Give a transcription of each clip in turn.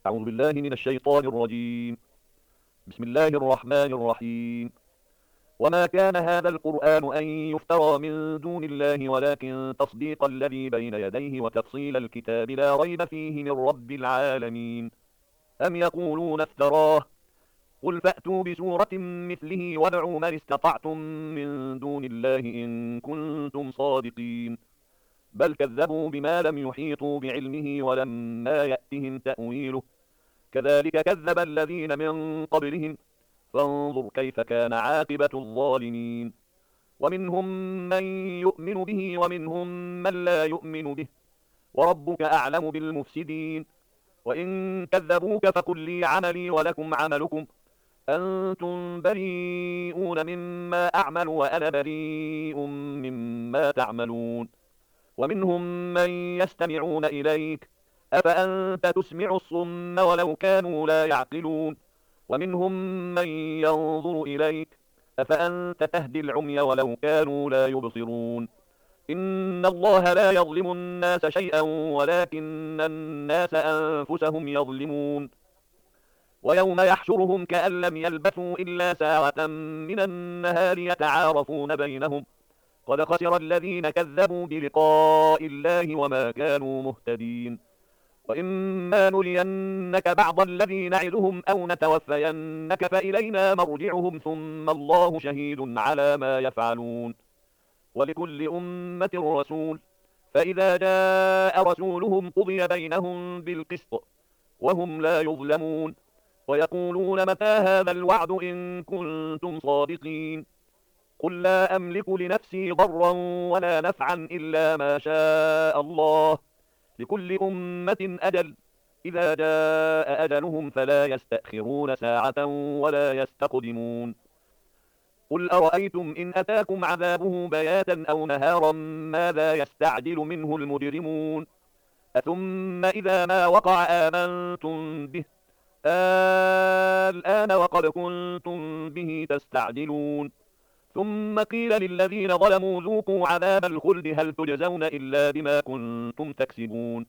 أعوذ بالله من الشيطان الرجيم. بسم الله الرحمن الرحيم. وما كان هذا القرآن أن يفترى من دون الله ولكن تصديق الذي بين يديه وتفصيل الكتاب لا ريب فيه من رب العالمين. أم يقولون افتراه؟ قل فأتوا بسورة مثله وادعوا من استطعتم من دون الله إن كنتم صادقين. بل كذبوا بما لم يحيطوا بعلمه ولما يأتهم تأويله كذلك كذب الذين من قبلهم فانظر كيف كان عاقبة الظالمين. ومنهم من يؤمن به ومنهم من لا يؤمن به وربك أعلم بالمفسدين. وإن كذبوك فقل لي عملي ولكم عملكم أنتم بريئون مما أعمل وأنا بريء مما تعملون. ومنهم من يستمعون إليك أفأنت تسمع الصم ولو كانوا لا يعقلون. ومنهم من ينظر إليك أفأنت تهدي العمي ولو كانوا لا يبصرون. إن الله لا يظلم الناس شيئا ولكن الناس أنفسهم يظلمون. ويوم يحشرهم كأن لم يلبثوا إلا ساعة من النهار يتعارفون بينهم قد خسر الذين كذبوا بلقاء الله وما كانوا مهتدين. وإما نرينك بعض الذي نعدهم أو نتوفينك فإلينا مرجعهم ثم الله شهيد على ما يفعلون. ولكل أمة رسول فإذا جاء رسولهم قضي بينهم بالقسط وهم لا يظلمون. ويقولون متى هذا الوعد إن كنتم صادقين. قل لا أملك لنفسي ضرا ولا نفعا إلا ما شاء الله لكل أمة أجل إذا جاء أجلهم فلا يستأخرون ساعة ولا يستقدمون. قل أرأيتم إن أتاكم عذابه بياتا أو نهارا ماذا يستعجل منه المجرمون أثم إذا ما وقع آمنتم به الآن وقد كنتم به تستعجلون. ثم قيل للذين ظلموا ذوقوا عذاب الخلد هل تجزون إلا بما كنتم تكسبون.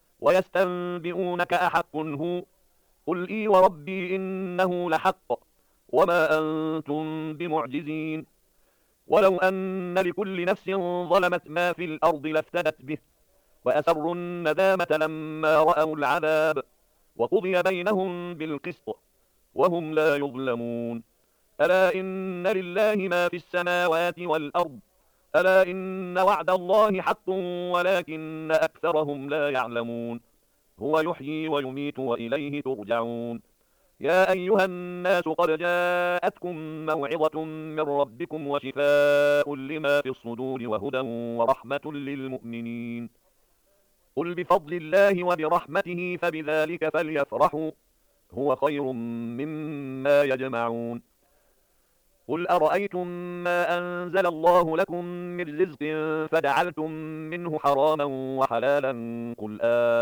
ويستنبئونك أحق هو قل إي وربي إنه لحق وما أنتم بمعجزين. ولو أن لكل نفس ظلمت ما في الأرض لافتدت به وأسروا الندامة لما رأوا العذاب وقضي بينهم بالقسط وهم لا يظلمون. ألا إن لله ما في السماوات والأرض ألا إن وعد الله حق ولكن أكثرهم لا يعلمون. هو يحيي ويميت وإليه ترجعون. يا أيها الناس قد جاءتكم موعظة من ربكم وشفاء لما في الصدور وهدى ورحمة للمؤمنين. قل بفضل الله وبرحمته فبذلك فليفرحوا هو خير مما يجمعون. قل أرأيتم ما أنزل الله لكم من رزق فجعلتم منه حراما وحلالا قل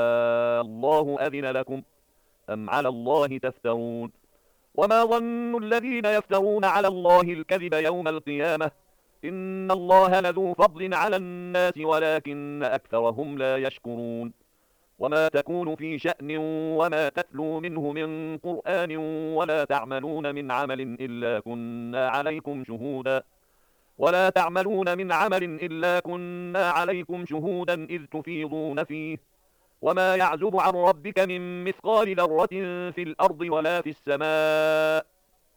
الله أذن لكم أم على الله تفترون. وما ظن الذين يفترون على الله الكذب يوم القيامة إن الله لذو فضل على الناس ولكن أكثرهم لا يشكرون. وما تكون في شأن وما تتلو منه من قرآن ولا تعملون من عمل إلا كنا عليكم شهودا ولا تعملون من عمل إلا كنا عليكم شهودا إذ تفيضون فيه وما يعزب عن ربك من مثقال ذرة في الأرض ولا في السماء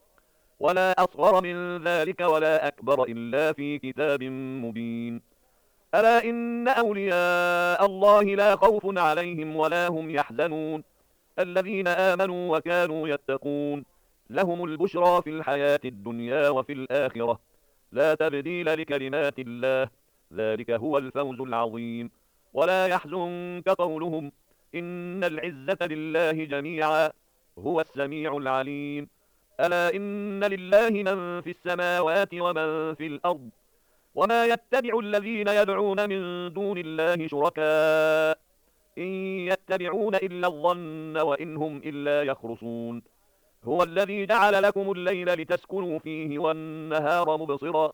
ولا أصغر من ذلك ولا أكبر إلا في كتاب مبين. ألا إن أولياء الله لا خوف عليهم ولا هم يحزنون الذين آمنوا وكانوا يتقون لهم البشرى في الحياة الدنيا وفي الآخرة لا تبديل لكلمات الله ذلك هو الفوز العظيم. ولا يحزنك قولهم إن العزة لله جميعا هو السميع العليم. ألا إن لله من في السماوات ومن في الأرض وما يتبع الذين يدعون من دون الله شركاء إن يتبعون إلا الظن وإن هم إلا يخرصون. هو الذي جعل لكم الليل لتسكنوا فيه والنهار مبصرا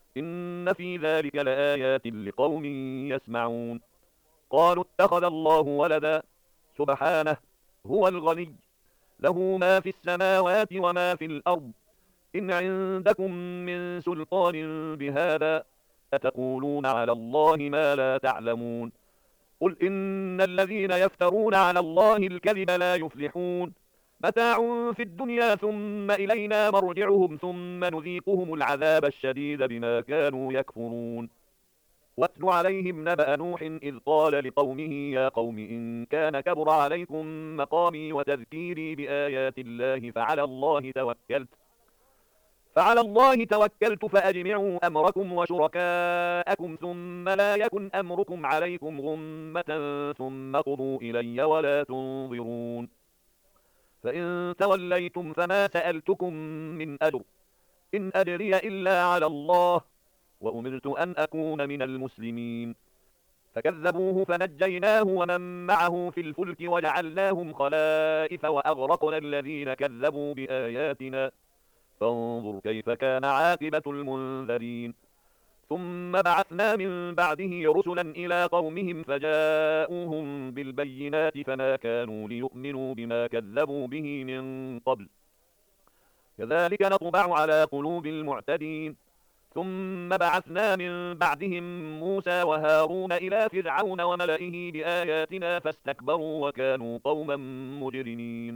إن في ذلك لآيات لقوم يسمعون. قالوا اتخذ الله ولدا سبحانه هو الغني، له ما في السماوات وما في الأرض. إن عندكم من سلطان بهذا أتقولون على الله ما لا تعلمون. قل إن الذين يفترون على الله الكذب لا يفلحون. متاع في الدنيا ثم إلينا مرجعهم ثم نذيقهم العذاب الشديد بما كانوا يكفرون. واتل عليهم نبأ نوح إذ قال لقومه يا قوم إن كان كبر عليكم مقامي وتذكيري بآيات الله فعلى الله توكلت فأجمعوا أمركم وشركاءكم ثم لا يكن أمركم عليكم غمة ثم قضوا إلي ولا تنظرون. فإن توليتم فما سألتكم من أجر إن أجري إلا على الله وأمرت أن أكون من المسلمين. فكذبوه فنجيناه ومن معه في الفلك وجعلناهم خلائف وأغرقنا الذين كذبوا بآياتنا فانظر كيف كان عاقبة المنذرين. ثم بعثنا من بعده رسلا إلى قومهم فجاءوهم بالبينات فما كانوا ليؤمنوا بما كذبوا به من قبل كذلك نطبع على قلوب المعتدين. ثم بعثنا من بعدهم موسى وهارون إلى فرعون وملئه بآياتنا فاستكبروا وكانوا قوما مجرمين.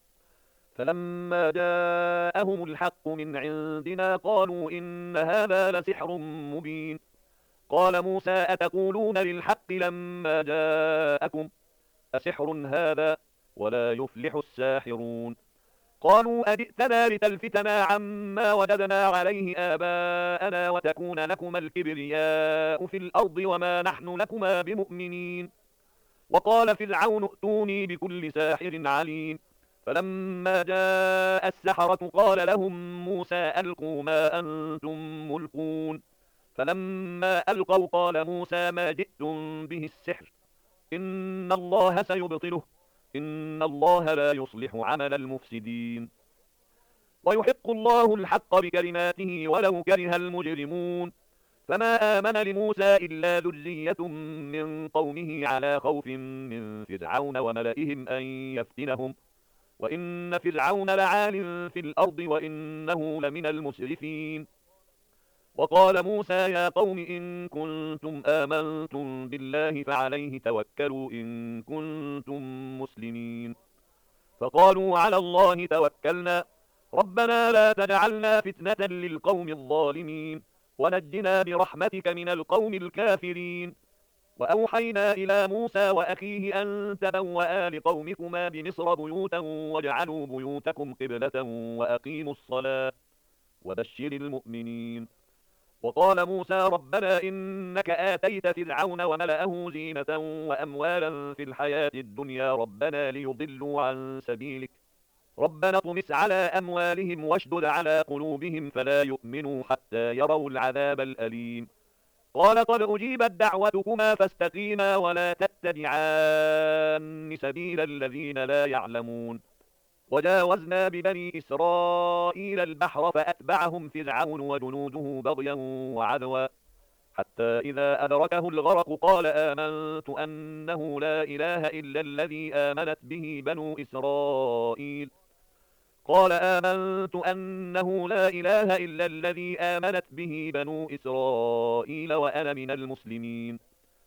فلما جاءهم الحق من عندنا قالوا إن هذا لسحر مبين. قال موسى أتقولون للحق لما جاءكم أسحر هذا ولا يفلح الساحرون. قالوا أجئتنا لتلفتنا عما وجدنا عليه آباءنا وتكون لكما الكبرياء في الأرض وما نحن لكما بمؤمنين. وقال فرعون ائتوني بكل ساحر عليم. فلما جاء السحرة قال لهم موسى ألقوا ما أنتم ملقون. فلما ألقوا قال موسى ما جئتم به السحر إن الله سيبطله إن الله لا يصلح عمل المفسدين. ويحق الله الحق بكلماته ولو كره المجرمون. فما آمن لموسى إلا ذرية من قومه على خوف من فرعون وملئهم أن يفتنهم وإن فرعون لعال في الأرض وإنه لمن المسرفين. وقال موسى يا قوم إن كنتم آمنتم بالله فعليه توكلوا إن كنتم مسلمين. فقالوا على الله توكلنا ربنا لا تجعلنا فتنة للقوم الظالمين ونجنا برحمتك من القوم الكافرين. وأوحينا إلى موسى وأخيه أن تبوأ لقومكما بمصر بيوتا واجعلوا بيوتكم قبلة وأقيموا الصلاة وبشر المؤمنين. وقال موسى ربنا إنك آتيت فرعون وملأه زينة وأموالا في الحياة الدنيا ربنا ليضلوا عن سبيلك ربنا اطمس على أموالهم واشدد على قلوبهم فلا يؤمنوا حتى يروا العذاب الأليم. قال قد أجيبت دعوتكما فاستقيما ولا تتبعان سبيل الذين لا يعلمون. وجاوزنا ببني إسرائيل البحر فأتبعهم فرعون وجنوده بغيا وعدوا حتى إذا أدركه الغرق قال آمنت أنه لا إله إلا الذي آمنت به بنو إسرائيل وأنا من المسلمين.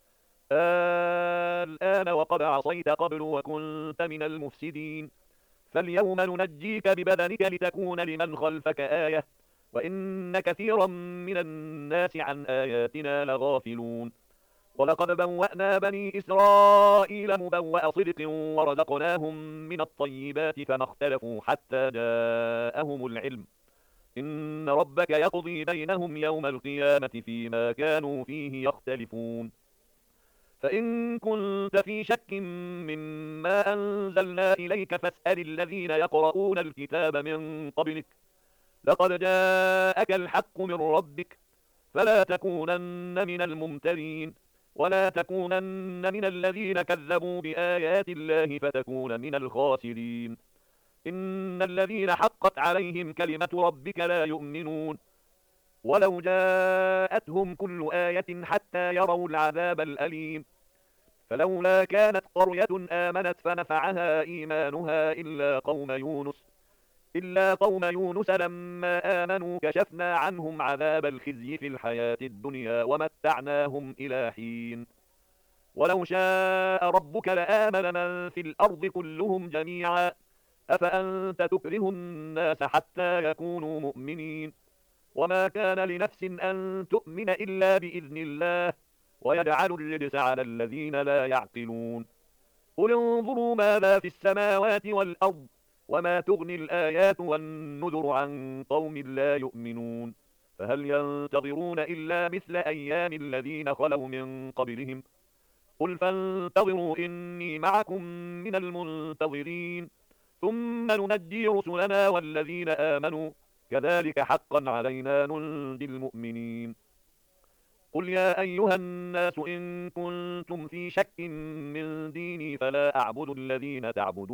الآن وقد عصيت قبل وكنت من المفسدين فاليوم ننجيك ببدنك لتكون لمن خلفك آية وإن كثيرا من الناس عن آياتنا لغافلون. ولقد بوأنا بني إسرائيل مبوأ صدق ورزقناهم من الطيبات فما اختلفوا حتى جاءهم العلم إن ربك يقضي بينهم يوم القيامة فيما كانوا فيه يختلفون. فإن كنت في شك مما أنزلنا إليك فاسأل الذين يقرؤون الكتاب من قبلك لقد جاءك الحق من ربك فلا تكونن من الممترين ولا تكونن من الذين كذبوا بآيات الله فتكون من الخاسرين. إن الذين حقت عليهم كلمة ربك لا يؤمنون ولو جاءتهم كل آية حتى يروا العذاب الأليم فلولا كانت قرية آمنت فنفعها إيمانها إلا قوم يونس لما آمنوا كشفنا عنهم عذاب الخزي في الحياة الدنيا ومتعناهم إلى حين ولو شاء ربك لآمن من في الأرض كلهم جميعا أفأنت تكره الناس حتى يكونوا مؤمنين وما كان لنفس أن تؤمن إلا بإذن الله ويجعل الرجس على الذين لا يعقلون قل انظروا ماذا في السماوات والأرض وما تغني الآيات والنذر عن قوم لا يؤمنون فهل ينتظرون إلا مثل أيام الذين خلوا من قبلهم قل فانتظروا إني معكم من المنتظرين ثم ننجي رسلنا والذين آمنوا كذلك حقا علينا ننجي المؤمنين قل يا أيها الناس إن كنتم في شك من ديني فلا أعبد الذين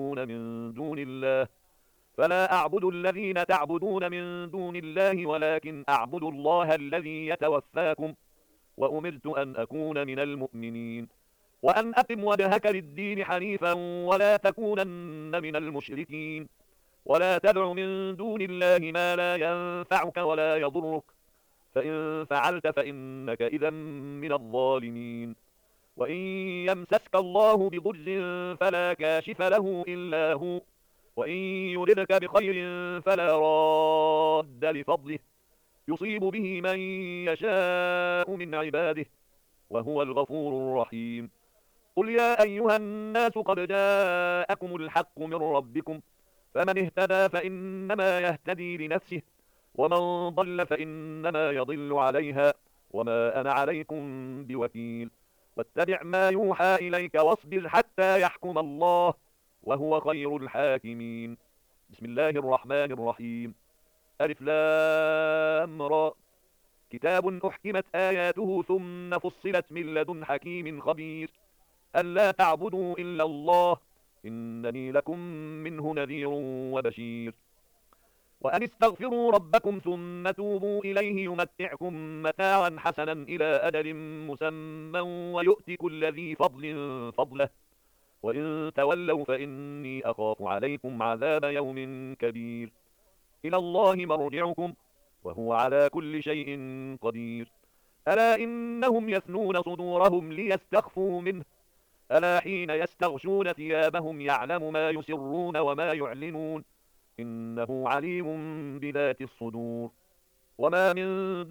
تعبدون من دون الله ولكن أعبد الله الذي يتوفاكم وأمرت أن أكون من المؤمنين وأن أقم وجهك للدين حنيفا ولا تكونن من المشركين ولا تدع من دون الله ما لا ينفعك ولا يضرك فإن فعلت فإنك إذا من الظالمين وإن يمسسك الله بضر فلا كاشف له إلا هو وإن يردك بخير فلا راد لفضله يصيب به من يشاء من عباده وهو الغفور الرحيم قل يا أيها الناس قد جاءكم الحق من ربكم فمن اهتدى فإنما يهتدي لنفسه ومن ضل فإنما يضل عليها وما أنا عليكم بوكيل واتبع ما يوحى إليك واصبر حتى يحكم الله وهو خير الحاكمين بسم الله الرحمن الرحيم ألف لام را كتاب أحكمت آياته ثم فصلت من لدن حكيم خبير ألا تعبدوا إلا الله إنني لكم منه نذير وبشير وأن استغفروا ربكم ثم توبوا إليه يمتعكم متاعا حسنا إلى أجل مسمى ويؤت كل ذي فضل فضله وإن تولوا فإني أخاف عليكم عذاب يوم كبير إلى الله مرجعكم وهو على كل شيء قدير ألا إنهم يثنون صدورهم ليستخفوا منه ألا حين يستغشون ثيابهم يعلم ما يسرون وما يعلنون إنه عليم بذات الصدور وما من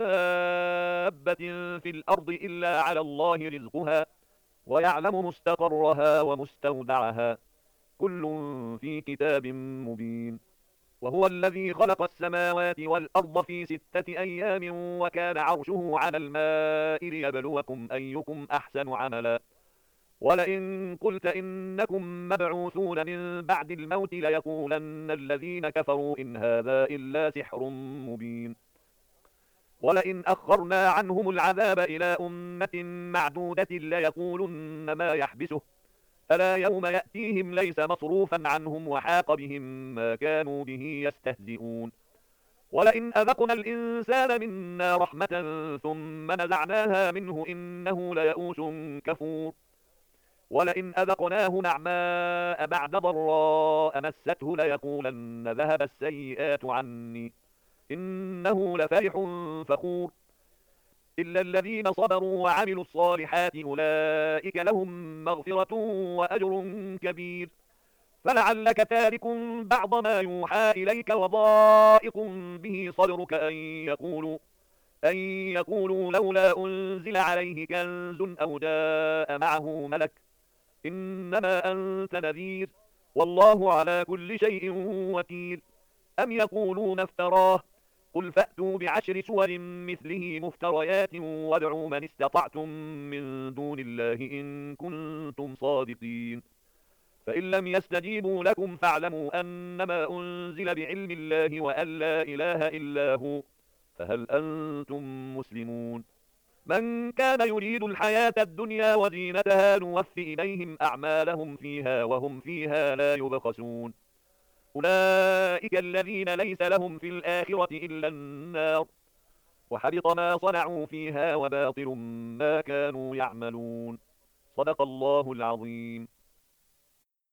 دابة في الأرض إلا على الله رزقها ويعلم مستقرها ومستودعها كل في كتاب مبين وهو الذي خلق السماوات والأرض في 6 أيام وكان عرشه على الماء ليبلوكم أيكم أحسن عملا ولئن قلت إنكم مبعوثون من بعد الموت ليقولن الذين كفروا إن هذا إلا سحر مبين ولئن أخرنا عنهم العذاب إلى أمة معدودة ليقولن ما يحبسه ألا يوم يأتيهم ليس مصروفا عنهم وحاق بهم ما كانوا به يستهزئون ولئن أذقنا الإنسان منا رحمة ثم نزعناها منه إنه ليئوس كفور ولئن أذقناه نعماء بعد ضراء مسته ليقولن ذهب السيئات عني إنه لفرح فخور إلا الذين صبروا وعملوا الصالحات أولئك لهم مغفرة وأجر كبير فلعلك تارك بعض ما يوحى إليك وضائق به صدرك أن يقولوا لولا أنزل عليه كنز أو جاء معه ملك إنما أنت نذير والله على كل شيء وكيل أم يقولون افتراه قل فأتوا بعشر سور مثله مفتريات وادعوا من استطعتم من دون الله إن كنتم صادقين فإن لم يستجيبوا لكم فاعلموا أنما أنزل بعلم الله وأن لا إله إلا هو فهل أنتم مسلمون من كان يريد الحياة الدنيا وزينتها نوفي إليهم أعمالهم فيها وهم فيها لا يبخسون أولئك الذين ليس لهم في الآخرة إلا النار وحبط ما صنعوا فيها وباطل ما كانوا يعملون صدق الله العظيم.